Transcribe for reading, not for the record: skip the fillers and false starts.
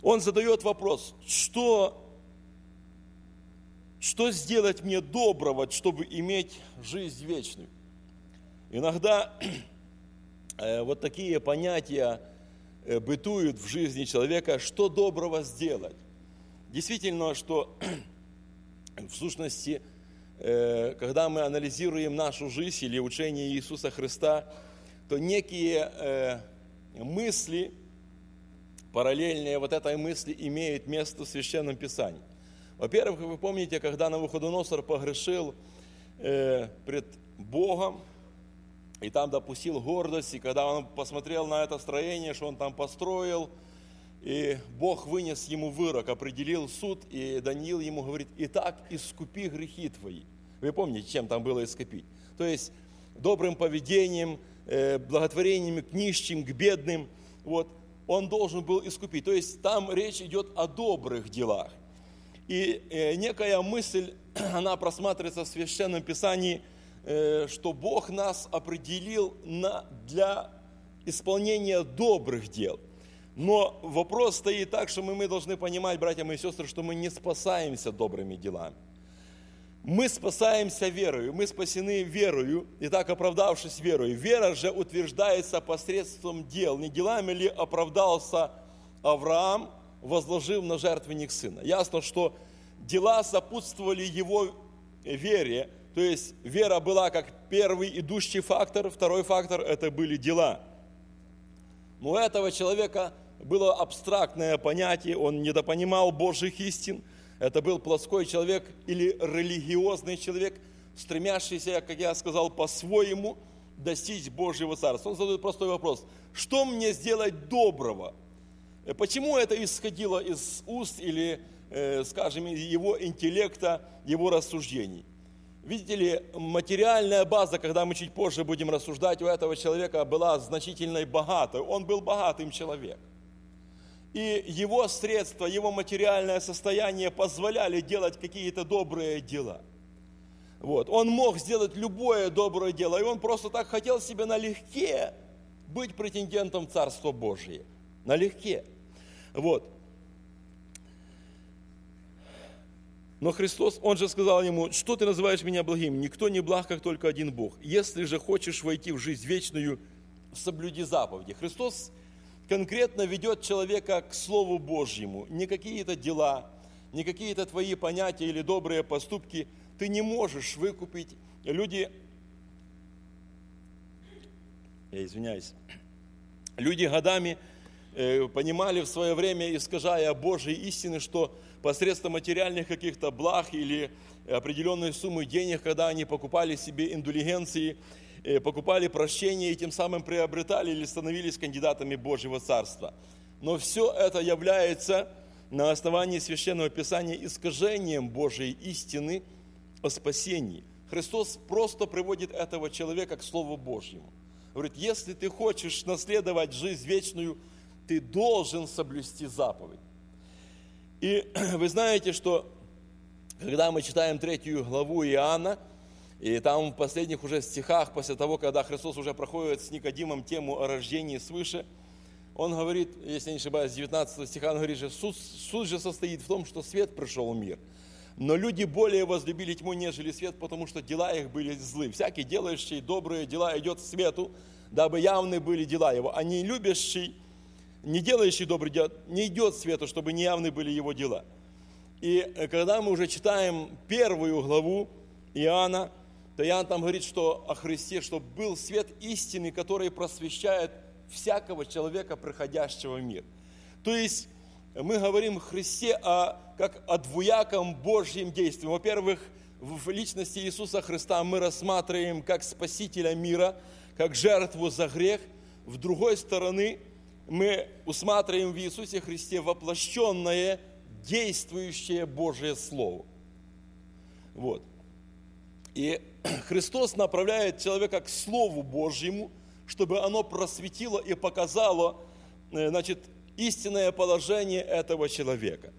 Он задает вопрос, что сделать мне доброго, чтобы иметь жизнь вечную? Иногда вот такие понятия бытуют в жизни человека, что доброго сделать. Действительно, что в сущности, когда мы анализируем нашу жизнь или учение Иисуса Христа, то некие мысли, параллельные вот этой мысли, имеют место в Священном Писании. Во-первых, вы помните, когда Навуходоносор погрешил пред Богом, и там допустил гордость, и когда он посмотрел на это строение, что он там построил, и Бог вынес ему вырок, определил суд, и Даниил ему говорит: «Итак, искупи грехи твои». Вы помните, чем там было искупить? То есть добрым поведением, благотворением к нищим, к бедным, вот, он должен был искупить. То есть там речь идет о добрых делах. И некая мысль, она просматривается в Священном Писании, что Бог нас определил для исполнения добрых дел. Но вопрос стоит так, что мы должны понимать, братья мои сестры, что мы не спасаемся добрыми делами. Мы спасаемся верою, мы спасены верою, и так оправдавшись верою. Вера же утверждается посредством дел. Не делами ли оправдался Авраам, возложив на жертвенник сына? Ясно, что дела сопутствовали его вере, то есть вера была как первый идущий фактор, второй фактор – это были дела. Но у этого человека было абстрактное понятие, он недопонимал Божьих истин. Это был плоской человек или религиозный человек, стремящийся, как я сказал, по-своему достичь Божьего Царства. Он задает простой вопрос: что мне сделать доброго? Почему это исходило из уст или, скажем, его интеллекта, его рассуждений? Видите ли, материальная база, когда мы чуть позже будем рассуждать, у этого человека была значительно богатой. Он был богатым человеком. И его средства, его материальное состояние позволяли делать какие-то добрые дела. Вот. Он мог сделать любое доброе дело, и он просто так хотел себе налегке быть претендентом в Царство Божие. Налегке. Вот. Но Христос, Он же сказал ему: что ты называешь меня благим? Никто не благ, как только один Бог. Если же хочешь войти в жизнь вечную, соблюди заповеди. Христос конкретно ведет человека к Слову Божьему. Не какие-то дела, не какие-то твои понятия или добрые поступки ты не можешь выкупить. Люди годами понимали в свое время, искажая Божьи истины, что посредством материальных каких-то благ или определенной суммы денег, когда они покупали себе индульгенции, покупали прощение и тем самым приобретали или становились кандидатами Божьего Царства. Но все это является на основании Священного Писания искажением Божьей истины о спасении. Христос просто приводит этого человека к Слову Божьему. Говорит: если ты хочешь наследовать жизнь вечную, ты должен соблюсти заповедь. И вы знаете, что когда мы читаем 3 главу Иоанна, и там в последних уже стихах, после того, когда Христос уже проходит с Никодимом тему о рождении свыше, Он говорит, если не ошибаюсь, с 19 стиха, Он говорит, что суд же состоит в том, что свет пришел в мир. Но люди более возлюбили тьму, нежели свет, потому что дела их были злы. Всякий, делающий добрые дела, идет к свету, дабы явны были дела его. А не любящий, не делающий добрые дела, не идет к свету, чтобы не явны были его дела. И когда мы уже читаем 1 главу Иоанна, то Иоанн там говорит, что о Христе, что был свет истины, который просвещает всякого человека, приходящего в мир. То есть мы говорим о Христе как о двуяком Божьем действии. Во-первых, в личности Иисуса Христа мы рассматриваем как Спасителя мира, как жертву за грех. С другой стороны, мы усматриваем в Иисусе Христе воплощенное, действующее Божие Слово. Вот. И Христос направляет человека к Слову Божьему, чтобы оно просветило и показало, истинное положение этого человека.